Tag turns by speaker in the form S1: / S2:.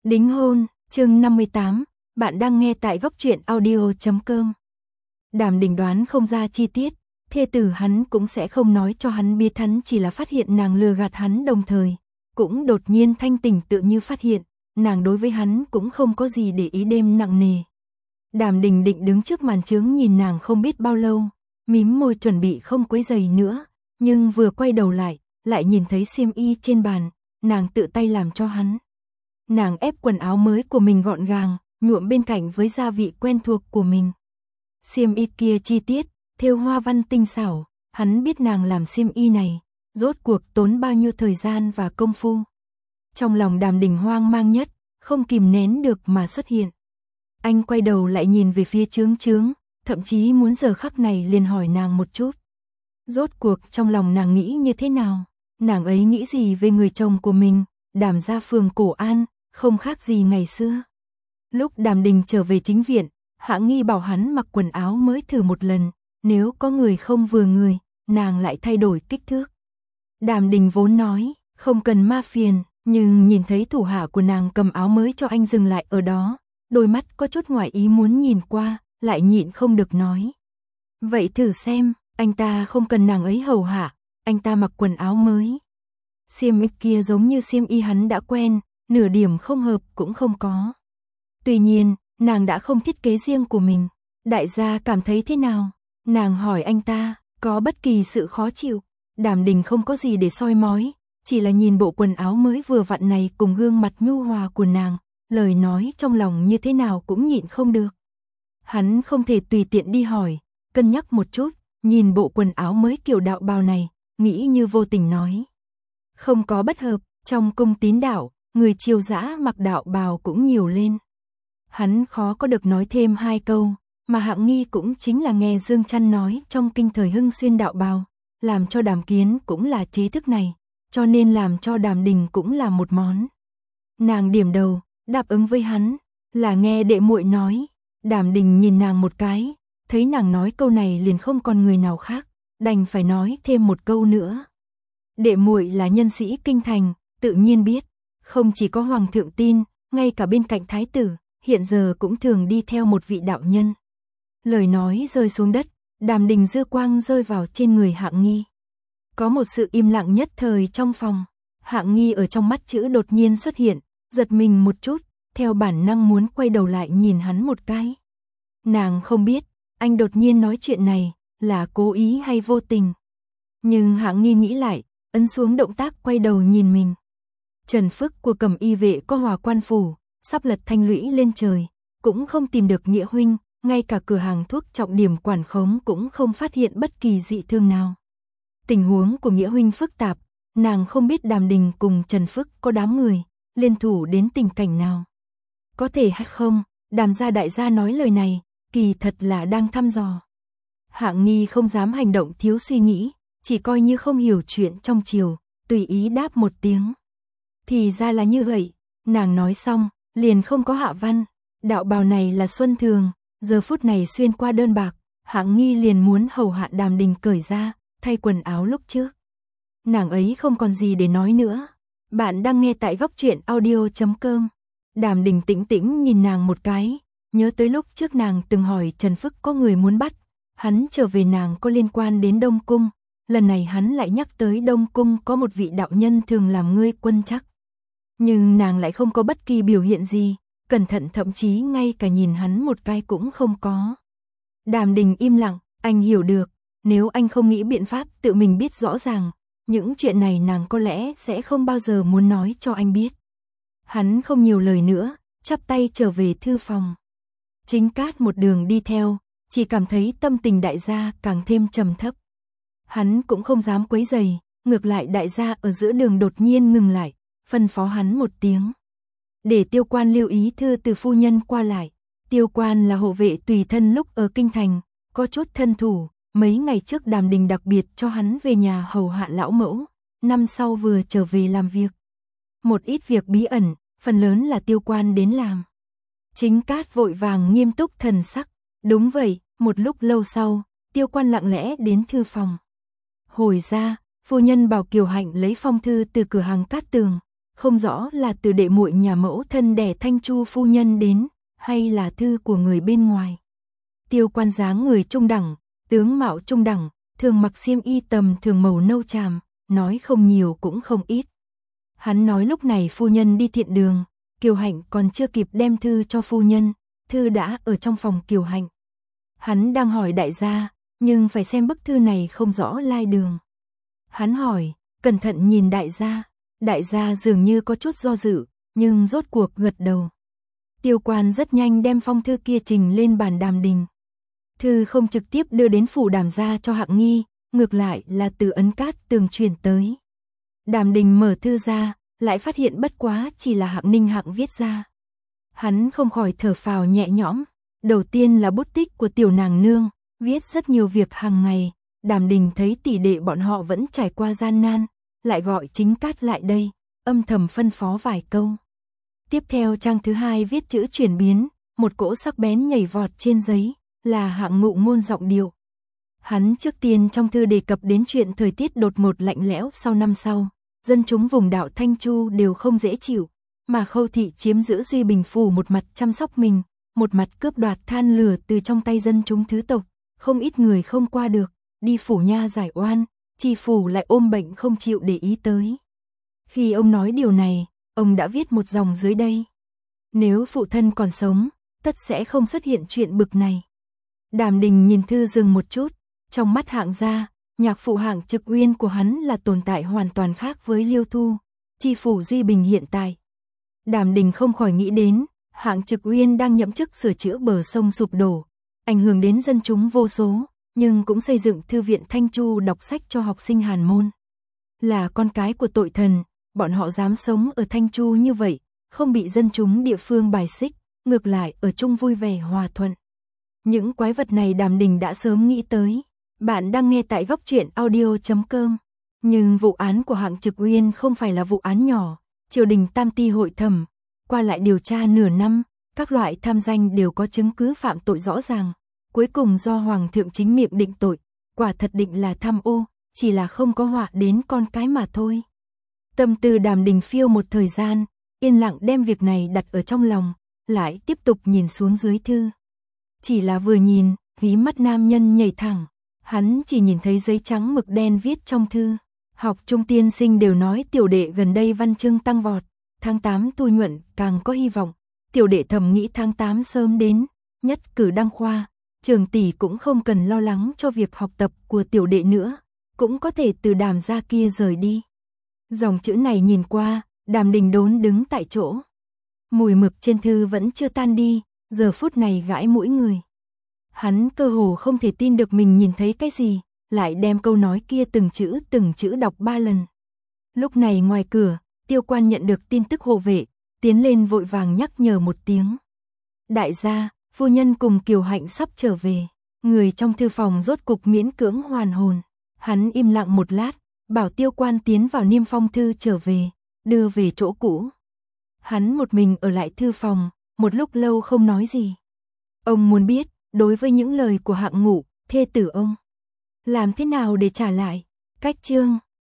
S1: Đính hôn, chương 58, bạn đang nghe tại góc truyện audio.com. Đàm Đình đoán không ra chi tiết, thê tử hắn cũng sẽ không nói cho hắn biết, hắn chỉ là phát hiện nàng lừa gạt hắn, đồng thời cũng đột nhiên thanh tỉnh tự như phát hiện, nàng đối với hắn cũng không có gì để ý, đêm nặng nề. Đàm Đình định đứng trước màn chướng nhìn nàng không biết bao lâu, mím môi chuẩn bị không quấy rầy nữa, nhưng vừa quay đầu lại nhìn thấy xiêm y trên bàn, nàng tự tay làm cho hắn. Nàng ép quần áo mới của mình gọn gàng, nhuộm bên cạnh với gia vị quen thuộc của mình. Xiêm y kia chi tiết, thêu hoa văn tinh xảo, hắn biết nàng làm xiêm y này, rốt cuộc tốn bao nhiêu thời gian và công phu. Trong lòng Đàm Đình hoang mang nhất, không kìm nén được mà xuất hiện. Anh quay đầu lại nhìn về phía Chướng Chướng, thậm chí muốn giờ khắc này liền hỏi nàng một chút. Rốt cuộc trong lòng nàng nghĩ như thế nào? Nàng ấy nghĩ gì về người chồng của mình, Đàm gia phường Cổ An, không khác gì ngày xưa. Lúc Đàm Đình trở về chính viện, Hạ Nghi bảo hắn mặc quần áo mới thử một lần, nếu có người không vừa người, nàng lại thay đổi kích thước. Đàm Đình vốn nói, không cần ma phiền, nhưng nhìn thấy thủ hạ của nàng cầm áo mới cho anh dừng lại ở đó, đôi mắt có chút ngoài ý muốn nhìn qua, lại nhịn không được nói. Vậy thử xem, anh ta không cần nàng ấy hầu hạ, anh ta mặc quần áo mới. Xiêm y kia giống như xiêm y hắn đã quen, nửa điểm không hợp cũng không có. Tuy nhiên, nàng đã không thiết kế riêng của mình. Đại gia cảm thấy thế nào? Nàng hỏi anh ta, có bất kỳ sự khó chịu? Đàm Đình không có gì để soi mói, chỉ là nhìn bộ quần áo mới vừa vặn này cùng gương mặt nhu hòa của nàng, lời nói trong lòng như thế nào cũng nhịn không được. Hắn không thể tùy tiện đi hỏi, cân nhắc một chút, nhìn bộ quần áo mới kiểu đạo bào này, nghĩ như vô tình nói. Không có bất hợp, trong cung Tín đạo, người triều dã mặc đạo bào cũng nhiều lên. Hắn khó có được nói thêm hai câu, mà Hạ Nghi cũng chính là nghe Dương Trăn nói trong kinh thời Hưng xuyên đạo bào, làm cho Đàm Kiến cũng là trí thức này, cho nên làm cho Đàm Đình cũng là một món. Nàng điểm đầu, đáp ứng với hắn, là nghe đệ muội nói. Đàm Đình nhìn nàng một cái, thấy nàng nói câu này liền không còn người nào khác, đành phải nói thêm một câu nữa. Đệ muội là nhân sĩ kinh thành, tự nhiên biết, không chỉ có hoàng thượng tin, ngay cả bên cạnh thái tử, hiện giờ cũng thường đi theo một vị đạo nhân. Lời nói rơi xuống đất, Đàm Đình dư quang rơi vào trên người Hạ Nghi. Có một sự im lặng nhất thời trong phòng, Hạ Nghi ở trong mắt chữ đột nhiên xuất hiện, giật mình một chút, theo bản năng muốn quay đầu lại nhìn hắn một cái. Nàng không biết, anh đột nhiên nói chuyện này, là cố ý hay vô tình. Nhưng Hạ Nghi nghĩ lại, ấn xuống động tác quay đầu nhìn mình. Trần Phức của Cẩm Y vệ có Hòa Quan phủ, sắp lật thanh lũy lên trời, cũng không tìm được Nghĩa huynh, ngay cả cửa hàng thuốc trọng điểm quản khống cũng không phát hiện bất kỳ dị thương nào. Tình huống của Nghĩa huynh phức tạp, nàng không biết Đàm Đình cùng Trần Phức có đám người liên thủ đến tình cảnh nào. Có thể hay không, Đàm gia đại gia nói lời này, kỳ thật là đang thăm dò. Hạ Nghi không dám hành động thiếu suy nghĩ, chỉ coi như không hiểu chuyện trong triều, tùy ý đáp một tiếng. Thì ra là như vậy, nàng nói xong, liền không có hạ văn. Đạo bào này là Xuân Thường, giờ phút này xuyên qua đơn bạc, Hạ Nghi liền muốn hầu hạ Đàm Đình cởi ra, thay quần áo lúc trước. Nàng ấy không còn gì để nói nữa. Bạn đang nghe tại góc truyện audio.com. Đàm Đình tĩnh tĩnh nhìn nàng một cái, nhớ tới lúc trước nàng từng hỏi Trần Phức có người muốn bắt, hắn trở về nàng có liên quan đến Đông Cung, lần này hắn lại nhắc tới Đông Cung có một vị đạo nhân thường làm ngươi quân chắc. Nhưng nàng lại không có bất kỳ biểu hiện gì, cẩn thận thậm chí ngay cả nhìn hắn một cái cũng không có. Đàm Đình im lặng, anh hiểu được, nếu anh không nghĩ biện pháp tự mình biết rõ ràng, những chuyện này nàng có lẽ sẽ không bao giờ muốn nói cho anh biết. Hắn không nhiều lời nữa, chắp tay trở về thư phòng. Chính Cát một đường đi theo, chỉ cảm thấy tâm tình đại gia càng thêm trầm thấp. Hắn cũng không dám quấy rầy, ngược lại đại gia ở giữa đường đột nhiên ngừng lại, phân phó hắn một tiếng. Để Tiêu Quan lưu ý thư từ phu nhân qua lại. Tiêu Quan là hộ vệ tùy thân lúc ở kinh thành, có chút thân thủ, mấy ngày trước Đàm Đình đặc biệt cho hắn về nhà hầu hạ lão mẫu, năm sau vừa trở về làm việc. Một ít việc bí ẩn, phần lớn là Tiêu Quan đến làm. Chính Cát vội vàng nghiêm túc thần sắc, đúng vậy, một lúc lâu sau, Tiêu Quan lặng lẽ đến thư phòng. Hồi ra, phu nhân bảo Kiều Hạnh lấy phong thư từ cửa hàng Cát Tường, không rõ là từ đệ muội nhà mẫu thân đẻ Thanh Chu phu nhân đến, hay là thư của người bên ngoài. Tiêu Quan dáng người trung đẳng, tướng mạo trung đẳng, thường mặc xiêm y tầm thường màu nâu chàm, nói không nhiều cũng không ít. Hắn nói lúc này phu nhân đi thiện đường, Kiều Hạnh còn chưa kịp đem thư cho phu nhân, thư đã ở trong phòng Kiều Hạnh. Hắn đang hỏi đại gia, nhưng phải xem bức thư này không rõ lai đường. Hắn hỏi, cẩn thận nhìn đại gia dường như có chút do dự, nhưng rốt cuộc gật đầu. Tiêu Quan rất nhanh đem phong thư kia trình lên bàn Đàm Đình. Thư không trực tiếp đưa đến phủ Đàm gia cho Hạng Nghi, ngược lại là từ Ấn Cát Tường truyền tới. Đàm Đình mở thư ra, lại phát hiện bất quá chỉ là Hạng Ninh Hạng viết ra. Hắn không khỏi thở phào nhẹ nhõm, đầu tiên là bút tích của tiểu nàng nương, viết rất nhiều việc hàng ngày, Đàm Đình thấy tỷ đệ bọn họ vẫn trải qua gian nan, lại gọi Chính Cát lại đây, âm thầm phân phó vài câu. Tiếp theo trang thứ hai viết chữ chuyển biến, một cỗ sắc bén nhảy vọt trên giấy, là Hạng Ngụ ngôn giọng điệu. Hắn trước tiên trong thư đề cập đến chuyện thời tiết đột ngột lạnh lẽo sau năm sau, dân chúng vùng đảo Thanh Chu đều không dễ chịu, mà Khâu thị chiếm giữ Duy Bình phủ một mặt chăm sóc mình, một mặt cướp đoạt than lửa từ trong tay dân chúng thứ tộc, không ít người không qua được, đi phủ nha giải oan, Tri phủ lại ôm bệnh không chịu để ý tới. Khi ông nói điều này, ông đã viết một dòng dưới đây. Nếu phụ thân còn sống, tất sẽ không xuất hiện chuyện bực này. Đàm Đình nhìn thư dừng một chút, trong mắt Hạng gia, nhạc phụ Hạng Trực Uyên của hắn là tồn tại hoàn toàn khác với Liêu Thu, Tri phủ Duy Bình hiện tại. Đàm Đình không khỏi nghĩ đến, Hạng Trực Uyên đang nhậm chức sửa chữa bờ sông sụp đổ, ảnh hưởng đến dân chúng vô số, nhưng cũng xây dựng thư viện Thanh Chu đọc sách cho học sinh Hàn môn. Là con cái của tội thần, bọn họ dám sống ở Thanh Chu như vậy, không bị dân chúng địa phương bài xích, ngược lại ở chung vui vẻ hòa thuận. Những quái vật này Đàm Đình đã sớm nghĩ tới. Bạn đang nghe tại góc truyện audio.com. Nhưng vụ án của Hạng Trực Uyên không phải là vụ án nhỏ, triều đình tam ti hội thẩm, qua lại điều tra nửa năm, các loại tham danh đều có chứng cứ phạm tội rõ ràng, cuối cùng do Hoàng thượng chính miệng định tội, quả thật định là tham ô, chỉ là không có họa đến con cái mà thôi. Tâm tư Đàm Đình phiêu một thời gian, yên lặng đem việc này đặt ở trong lòng, lại tiếp tục nhìn xuống dưới thư. Chỉ là vừa nhìn, hí mắt nam nhân nhảy thẳng, hắn chỉ nhìn thấy giấy trắng mực đen viết trong thư. Học trung tiên sinh đều nói tiểu đệ gần đây văn chương tăng vọt, tháng 8 thu nhuận càng có hy vọng. Tiểu đệ thầm nghĩ tháng 8 sớm đến, nhất cử đăng khoa, Trường tỷ cũng không cần lo lắng cho việc học tập của tiểu đệ nữa, cũng có thể từ Đàm gia kia rời đi. Dòng chữ này nhìn qua, Đàm Đình đốn đứng tại chỗ. Mùi mực trên thư vẫn chưa tan đi, giờ phút này gãi mũi người. Hắn cơ hồ không thể tin được mình nhìn thấy cái gì, lại đem câu nói kia từng chữ đọc 3 lần. Lúc này ngoài cửa, Tiêu Quan nhận được tin tức hộ vệ, tiến lên vội vàng nhắc nhở một tiếng. Đại gia, phu nhân cùng Kiều Hạnh sắp trở về. Người trong thư phòng rốt cục miễn cưỡng hoàn hồn. Hắn im lặng một lát, bảo Tiêu Quan tiến vào niêm phong thư trở về, đưa về chỗ cũ. Hắn một mình ở lại thư phòng, một lúc lâu không nói gì. Ông muốn biết, đối với những lời của Hạng Ngụ, thê tử ông, làm thế nào để trả lại? Cách chương